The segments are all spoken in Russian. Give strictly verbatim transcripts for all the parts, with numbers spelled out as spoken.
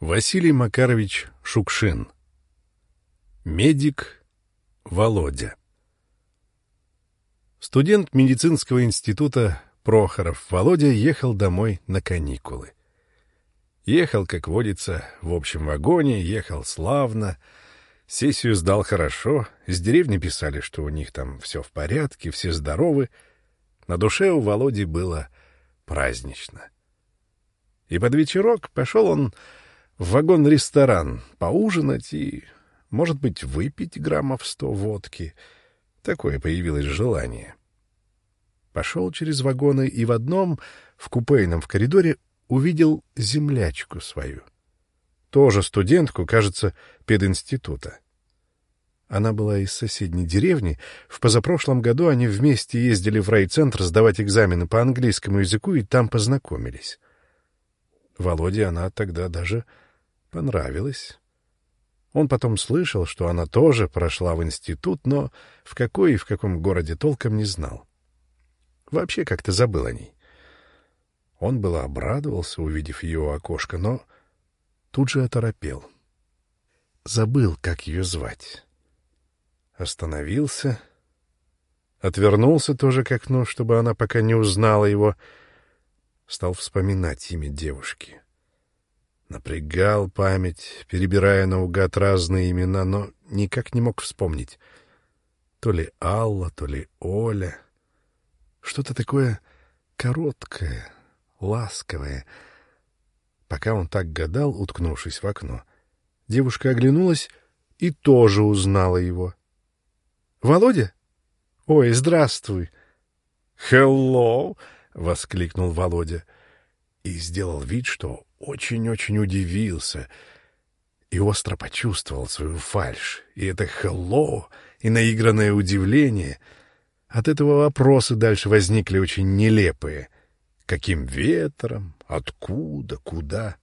Василий Макарович Шукшин. Медик Володя. Студент медицинского института Прохоров Володя ехал домой на каникулы. Ехал, как водится, в общем вагоне, ехал славно. Сессию сдал хорошо, из деревни писали, что у них там все в порядке, все здоровы. На душе у Володи было празднично. И под вечерок пошел он в вагон-ресторан поужинать и, может быть, выпить граммов сто водки. Такое появилось желание. Пошел через вагоны и в одном, в купейном в коридоре, увидел землячку свою. Тоже студентку, кажется, пединститута. Она была из соседней деревни. В позапрошлом году они вместе ездили в райцентр сдавать экзамены по английскому языку и там познакомились. Володе она тогда даже понравилась. Он потом слышал, что она тоже прошла в институт, но в какой и в каком городе толком не знал. Вообще как-то забыл о ней. Он было обрадовался, увидев ее у окошка, но тут же оторопел. Забыл, как ее звать. Остановился, отвернулся тоже к окну, чтобы она пока не узнала его. Стал вспоминать имя девушки. Напрягал память, перебирая наугад разные имена, но никак не мог вспомнить. То ли Алла, то ли Оля. Что-то такое короткое, ласковое. Пока он так гадал, уткнувшись в окно, девушка оглянулась и тоже узнала его. — Володя? Ой, здравствуй! — Hello! — воскликнул Володя и сделал вид, что очень-очень удивился и остро почувствовал свою фальшь. И это «hello», и наигранное удивление. От этого вопросы дальше возникли очень нелепые. Каким ветром? Откуда? Куда?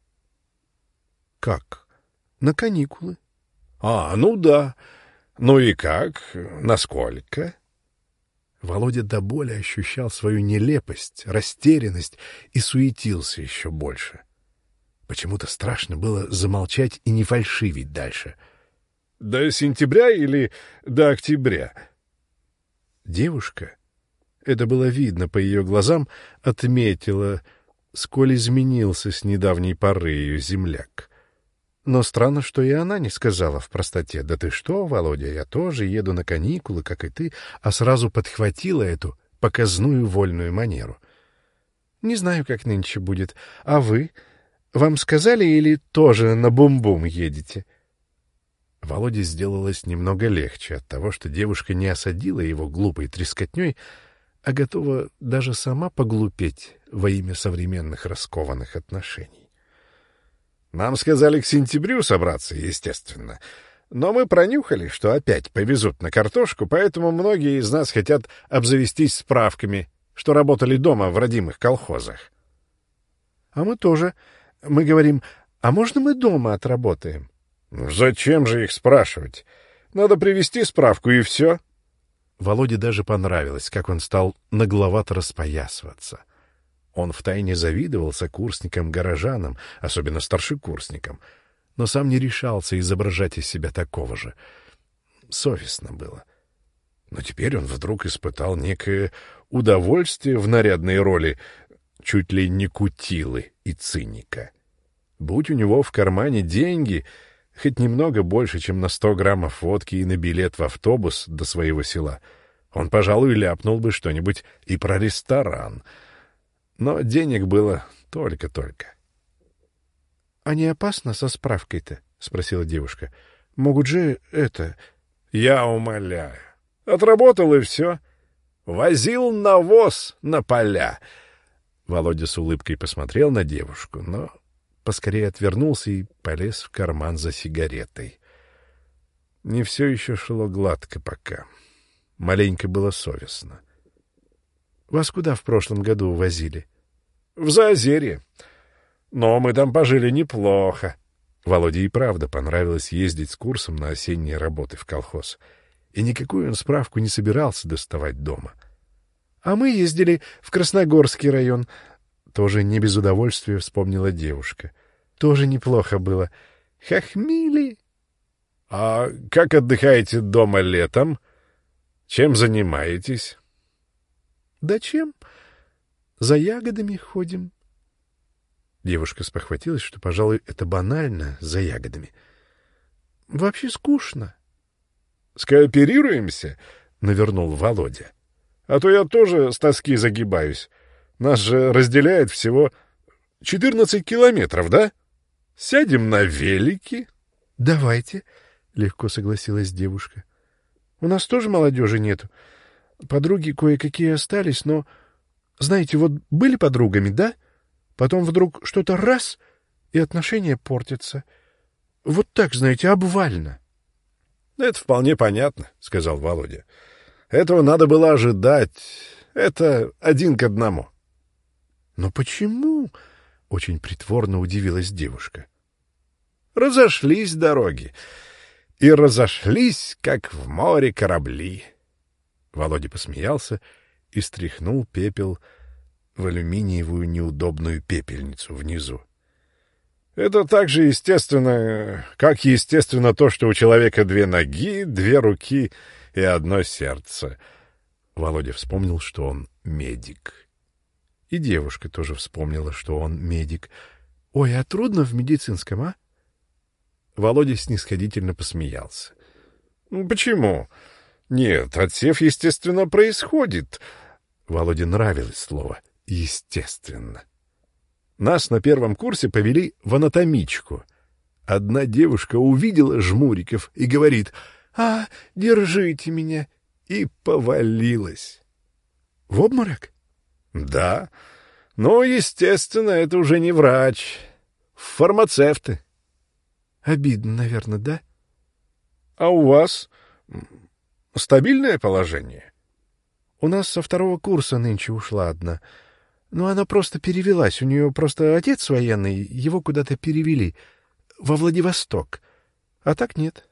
Как? На каникулы. А, ну да. Ну и как? Насколько? Володя до боли ощущал свою нелепость, растерянность и суетился еще больше. Почему-то страшно было замолчать и не фальшивить дальше. — До сентября или до октября? Девушка, это было видно по ее глазам, отметила, сколь изменился с недавней поры ее земляк. Но странно, что и она не сказала в простоте: «Да ты что, Володя, я тоже еду на каникулы, как и ты», а сразу подхватила эту показную вольную манеру. «Не знаю, как нынче будет. А вы? Вам сказали или тоже на бум-бум едете?» Володе сделалось немного легче от того, что девушка не осадила его глупой трескотней, а готова даже сама поглупеть во имя современных раскованных отношений. Нам сказали к сентябрю собраться, естественно. Но мы пронюхали, что опять повезут на картошку, поэтому многие из нас хотят обзавестись справками, что работали дома в родимых колхозах. А мы тоже. Мы говорим, а можно мы дома отработаем? Зачем же их спрашивать? Надо привезти справку, и все. Володе даже понравилось, как он стал нагловато распоясываться. Он втайне завидовал сокурсникам-горожанам, особенно старшекурсникам, но сам не решался изображать из себя такого же. Совестно было. Но теперь он вдруг испытал некое удовольствие в нарядной роли чуть ли не кутилы и циника. Будь у него в кармане деньги, хоть немного больше, чем на сто граммов водки и на билет в автобус до своего села, он, пожалуй, ляпнул бы что-нибудь и про ресторан. Но денег было только-только. — А не опасно со справкой-то? — спросила девушка. — Могут же это... — Я умоляю. Отработал и все. Возил навоз на поля. Володя с улыбкой посмотрел на девушку, но поскорее отвернулся и полез в карман за сигаретой. Не все еще шло гладко пока. Маленько было совестно. — Вас куда в прошлом году увозили? — В Заозерье. Но мы там пожили неплохо. Володе и правда понравилось ездить с курсом на осенние работы в колхоз. И никакую он справку не собирался доставать дома. — А мы ездили в Красногорский район. Тоже не без удовольствия вспомнила девушка. Тоже неплохо было. Хохмили. — А как отдыхаете дома летом? Чем занимаетесь? — Да чем? За ягодами ходим. Девушка спохватилась, что, пожалуй, это банально, за ягодами. — Вообще скучно. — Скооперируемся? — навернул Володя. — А то я тоже с тоски загибаюсь. Нас же разделяет всего четырнадцать километров, да? Сядем на велики. — Давайте, — легко согласилась девушка. — У нас тоже молодежи нету. Подруги кое-какие остались, но... Знаете, вот были подругами, да? Потом вдруг что-то раз, и отношения портятся. Вот так, знаете, обвально. — Это вполне понятно, — сказал Володя. — Этого надо было ожидать. Это один к одному. — Но почему? — очень притворно удивилась девушка. — Разошлись дороги. И разошлись, как в море корабли. Володя посмеялся и стряхнул пепел в алюминиевую неудобную пепельницу внизу. Это так же естественно, как естественно то, что у человека две ноги, две руки и одно сердце. Володя вспомнил, что он медик. И девушка тоже вспомнила, что он медик. — Ой, а трудно в медицинском, а? Володя снисходительно посмеялся. — Почему? Нет, отсев, естественно, происходит. Володе нравилось слово «естественно». Нас на первом курсе повели в анатомичку. Одна девушка увидела жмуриков и говорит: «А, держите меня!» и повалилась. — В обморок? — Да. Но, естественно, это уже не врач. Фармацевты. — Обидно, наверное, да? — А у вас стабильное положение? — У нас со второго курса нынче ушла одна. Но она просто перевелась. У нее просто отец военный, его куда-то перевели. Во Владивосток. А так нет.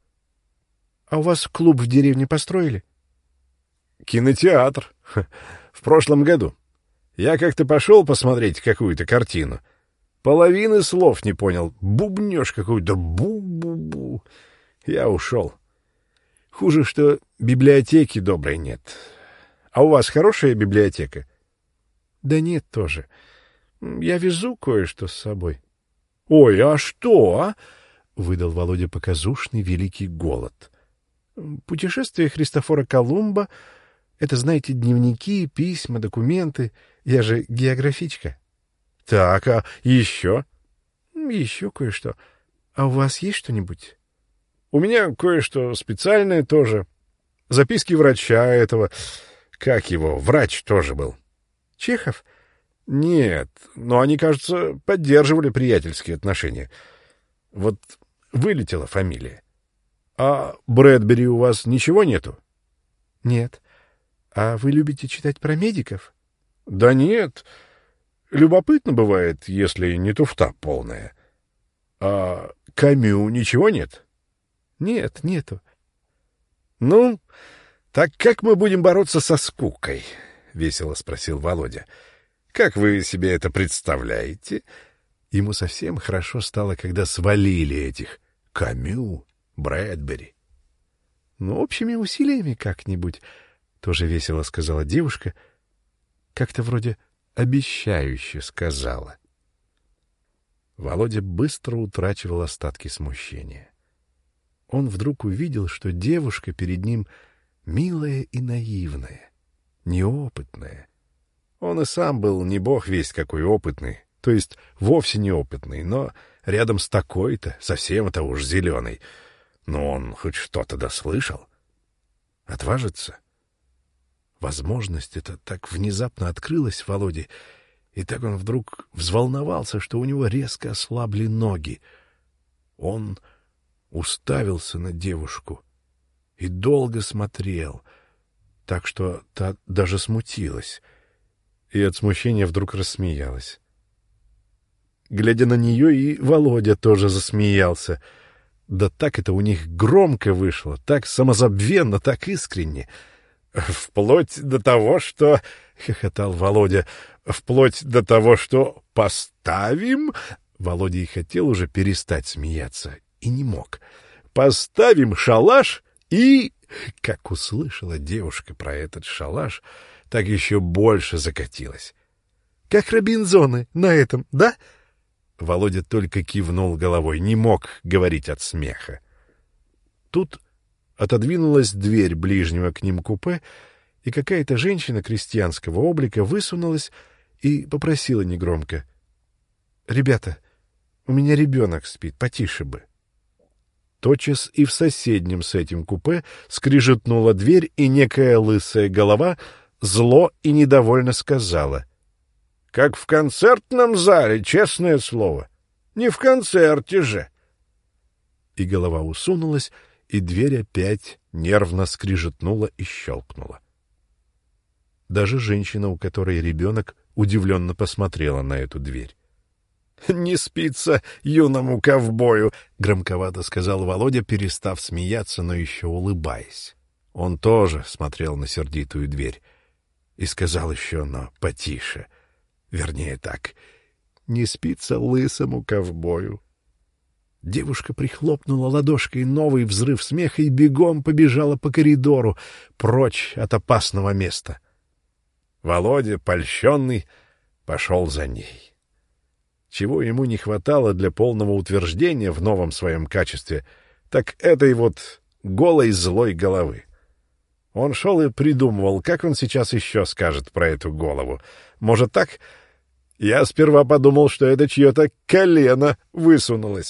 — А у вас клуб в деревне построили? — Кинотеатр. В прошлом году. Я как-то пошел посмотреть какую-то картину. Половины слов не понял. Бубнёж какой-то. Бу-бу-бу. Я ушел. Хуже, что библиотеки доброй нет. А у вас хорошая библиотека? — Да нет тоже. Я везу кое-что с собой. — Ой, а что, а? — выдал Володя показушный великий голод. — Путешествие Христофора Колумба — это, знаете, дневники, письма, документы. Я же географичка. — Так, а еще? — Еще кое-что. А у вас есть что-нибудь? — У меня кое-что специальное тоже. Записки врача этого. Как его? Врач тоже был. — Чехов? — Нет, но они, кажется, поддерживали приятельские отношения. Вот вылетела фамилия. — А Брэдбери у вас ничего нету? — Нет. А вы любите читать про медиков? — Да нет. Любопытно бывает, если не туфта полная. — А Камю ничего нет? — Нет, нету. — Ну, так как мы будем бороться со скукой? — весело спросил Володя. — Как вы себе это представляете? Ему совсем хорошо стало, когда свалили этих Камю, Брэдбери. — Ну, общими усилиями как-нибудь, — тоже весело сказала девушка. Как-то вроде обещающе сказала. Володя быстро утрачивал остатки смущения. Он вдруг увидел, что девушка перед ним милая и наивная, неопытная. Он и сам был не бог весть какой опытный, то есть вовсе неопытный, но рядом с такой-то, совсем-то уж зеленый. Но он хоть что-то дослышал. Отважится? Возможность эта так внезапно открылась Володе, и так он вдруг взволновался, что у него резко ослабли ноги. Он уставился на девушку и долго смотрел, так что та даже смутилась, и от смущения вдруг рассмеялась. Глядя на нее, и Володя тоже засмеялся. Да так это у них громко вышло, так самозабвенно, так искренне. «Вплоть до того, что...» — хохотал Володя. «Вплоть до того, что поставим...» Володя и хотел уже перестать смеяться, и не мог. «Поставим шалаш и...» Как услышала девушка про этот шалаш, так еще больше закатилась. «Как Робинзоны на этом, да?» Володя только кивнул головой, не мог говорить от смеха. Тут отодвинулась дверь ближнего к ним купе, и какая-то женщина крестьянского облика высунулась и попросила негромко: «Ребята, у меня ребенок спит, потише бы». Тотчас и в соседнем с этим купе скрижетнула дверь, и некая лысая голова зло и недовольно сказала: «Как в концертном зале, честное слово. Не в концерте же». И голова усунулась, и дверь опять нервно скрижетнула и щелкнула. Даже женщина, у которой ребенок, удивленно посмотрела на эту дверь. «Не спится юному ковбою», — громковато сказал Володя, перестав смеяться, но еще улыбаясь. Он тоже смотрел на сердитую дверь и сказал еще, но потише, вернее так: «Не спится лысому ковбою». Девушка прихлопнула ладошкой новый взрыв смеха и бегом побежала по коридору, прочь от опасного места. Володя, польщенный, пошел за ней. Чего ему не хватало для полного утверждения в новом своем качестве, так этой вот голой злой головы. Он шел и придумывал, как он сейчас еще скажет про эту голову. Может, так? Я сперва подумал, что это чье-то колено высунулось.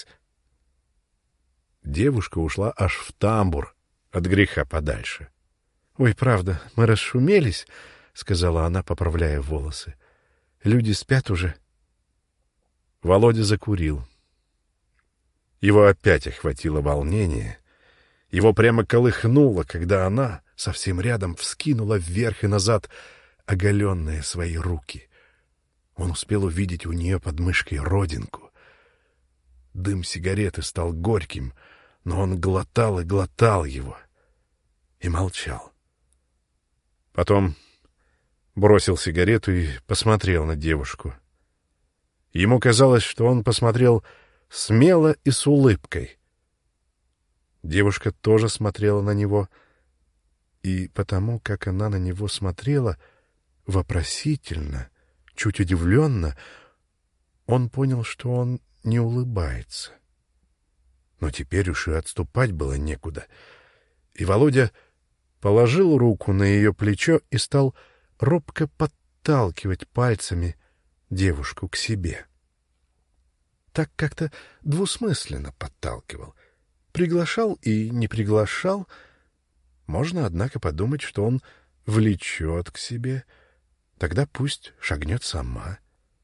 Девушка ушла аж в тамбур, от греха подальше. — Ой, правда, мы расшумелись, — сказала она, поправляя волосы. — Люди спят уже. Володя закурил. Его опять охватило волнение. Его прямо колыхнуло, когда она совсем рядом вскинула вверх и назад оголенные свои руки. Он успел увидеть у нее под мышкой родинку. Дым сигареты стал горьким, но он глотал и глотал его. И молчал. Потом бросил сигарету и посмотрел на девушку. Ему казалось, что он посмотрел смело и с улыбкой. Девушка тоже смотрела на него, и потому, как она на него смотрела, вопросительно, чуть удивленно, он понял, что он не улыбается. Но теперь уж и отступать было некуда, и Володя положил руку на ее плечо и стал робко подталкивать пальцами девушку к себе. Так как-то двусмысленно подталкивал. Приглашал и не приглашал. Можно, однако, подумать, что он влечет к себе. Тогда пусть шагнет сама.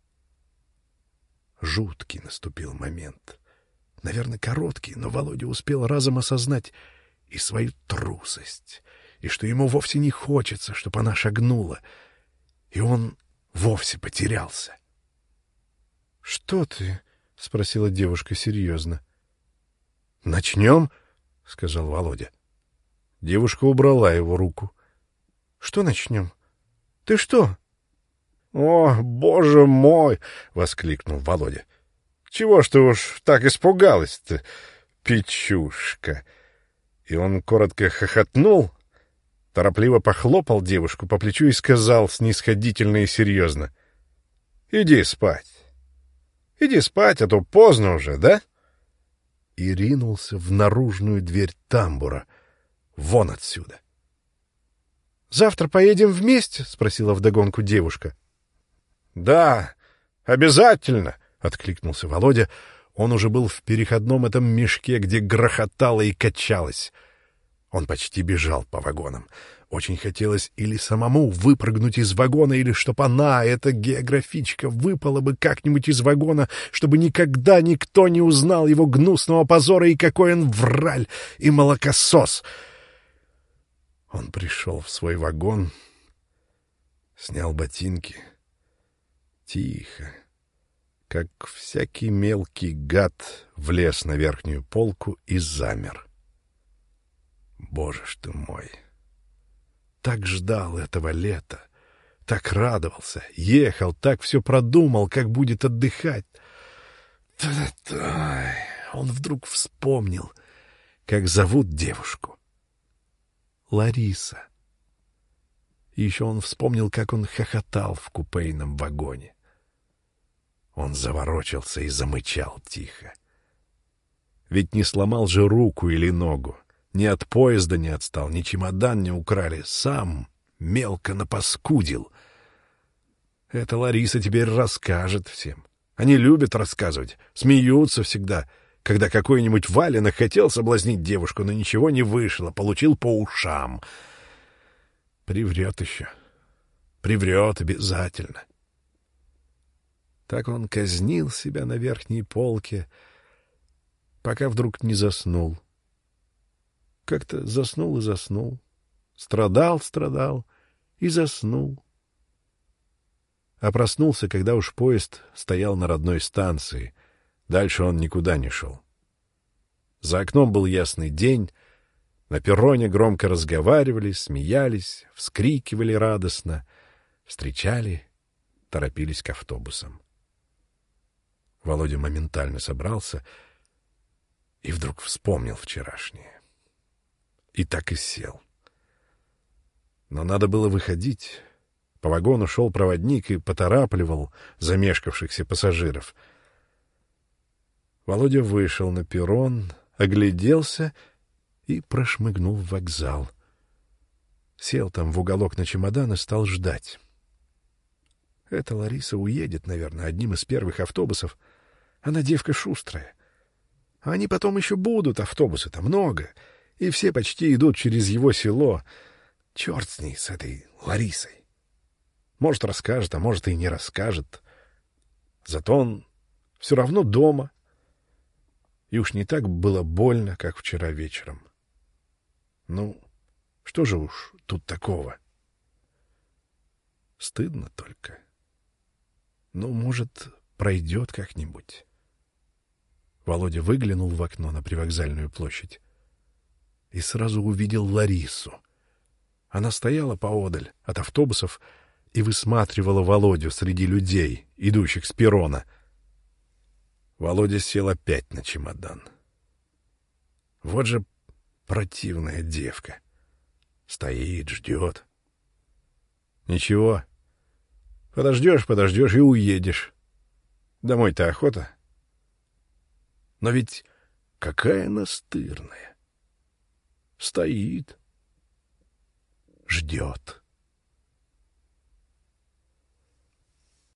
Жуткий наступил момент. Наверное, короткий, но Володя успел разом осознать и свою трусость, и что ему вовсе не хочется, чтобы она шагнула. И он вовсе потерялся. — Что ты? — спросила девушка серьезно. — Начнем? — сказал Володя. Девушка убрала его руку. — Что начнем? Ты что? — О, боже мой! — воскликнул Володя. — Чего ж ты уж так испугалась-то, печушка? И он коротко хохотнул, торопливо похлопал девушку по плечу и сказал снисходительно и серьезно: — Иди спать. Иди спать, а то поздно уже, да? И ринулся в наружную дверь тамбура. Вон отсюда. — Завтра поедем вместе? — спросила вдогонку девушка. — Да, обязательно, — откликнулся Володя. Он уже был в переходном этом мешке, где грохотало и качалось. Он почти бежал по вагонам. Очень хотелось или самому выпрыгнуть из вагона, или чтоб она, эта географичка, выпала бы как-нибудь из вагона, чтобы никогда никто не узнал его гнусного позора и какой он враль и молокосос. Он пришел в свой вагон, снял ботинки. Тихо, как всякий мелкий гад, влез на верхнюю полку и замер. Боже ж ты мой! Так ждал этого лета, так радовался, ехал, так все продумал, как будет отдыхать. Он вдруг вспомнил, как зовут девушку. Лариса. И еще он вспомнил, как он хохотал в купейном вагоне. Он заворочился и замычал тихо. Ведь не сломал же руку или ногу, ни от поезда не отстал, ни чемодан не украли, сам мелко напаскудил. Это Лариса теперь расскажет всем. Они любят рассказывать, смеются всегда, когда какой-нибудь валенок хотел соблазнить девушку, но ничего не вышло, получил по ушам. Приврет еще. Приврет обязательно. Так он казнил себя на верхней полке, пока вдруг не заснул. Как-то заснул и заснул. Страдал, страдал и заснул. А проснулся, когда уж поезд стоял на родной станции. Дальше он никуда не шел. За окном был ясный день. На перроне громко разговаривали, смеялись, вскрикивали радостно, встречали, торопились к автобусам. Володя моментально собрался и вдруг вспомнил вчерашнее. И так и сел. Но надо было выходить. По вагону шел проводник и поторапливал замешкавшихся пассажиров. Володя вышел на перрон, огляделся и прошмыгнул в вокзал. Сел там в уголок на чемодан и стал ждать. Эта Лариса уедет, наверное, одним из первых автобусов. Она девка шустрая. А они потом еще будут, автобусы-то много, и все почти идут через его село. Черт с ней, с этой Ларисой. Может, расскажет, а может, и не расскажет. Зато он все равно дома. И уж не так было больно, как вчера вечером. Ну, что же уж тут такого? Стыдно только. Ну, может, пройдет как-нибудь. Володя выглянул в окно на привокзальную площадь и сразу увидел Ларису. Она стояла поодаль от автобусов и высматривала Володю среди людей, идущих с перрона. Володя сел опять на чемодан. Вот же противная девка. Стоит, ждет. Ничего. Подождешь, подождешь и уедешь. Домой-то охота. Но ведь какая настырная. Стоит. Ждет.